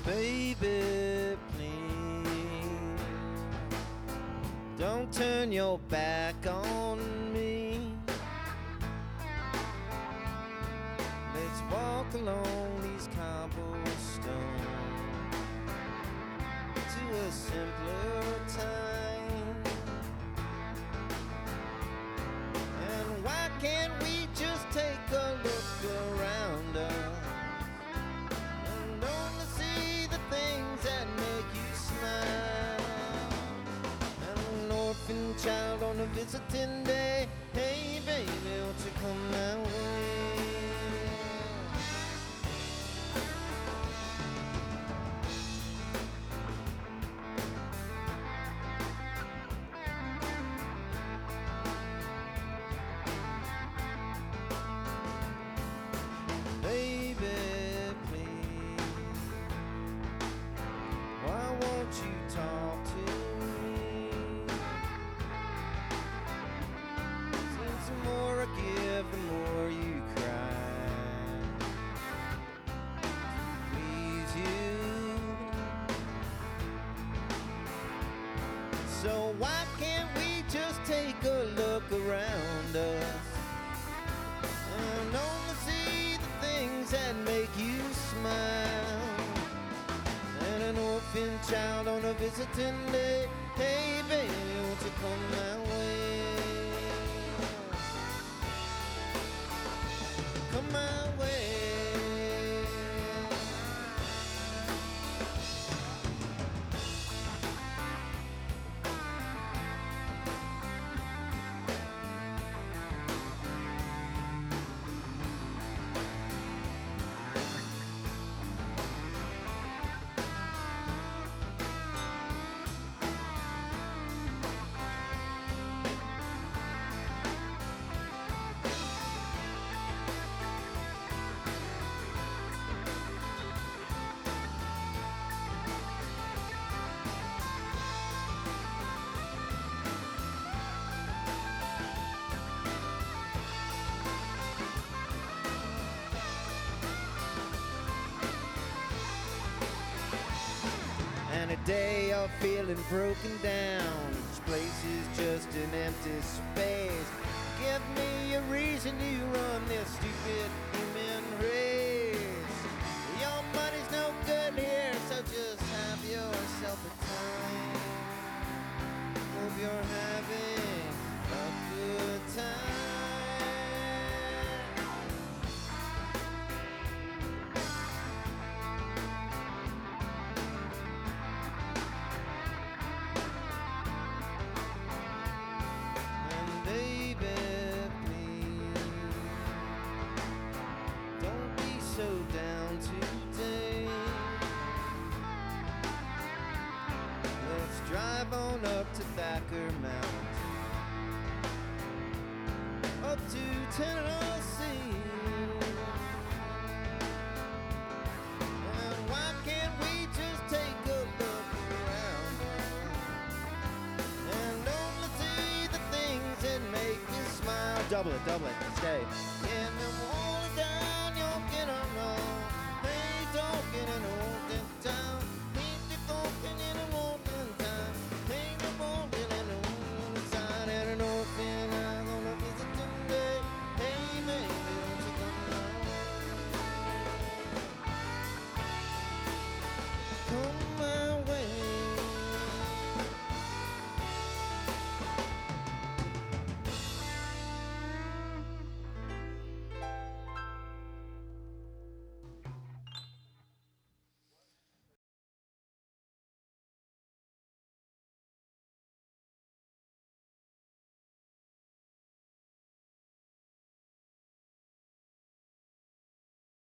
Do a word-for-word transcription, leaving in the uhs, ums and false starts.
Baby, please don't turn your back on me. Let's walk along these cobblestones to a simpler time. And why can't we just take a look around us and only see the things that make you smile? And an orphan child on a visiting day, hey baby, won't you come my way? Baby, please, why won't you talk to me? Since the more I give, the more you cry. Please you. So why can't we just take a look around us and only see the things that make you smile? And an orphan child on a visiting day, hey baby, won't you come my way? Come my way. And a day of feeling broken down, this place is just an empty space. Give me a reason to run this stupid human race. Your money's no good here, so just have yourself a time. Hope you're having a good time. So down today, let's drive on up to Thacker Mountain, up to Tennessee. And why can't we just take a look around and only see the things that make you smile? Double it, double it, stay. And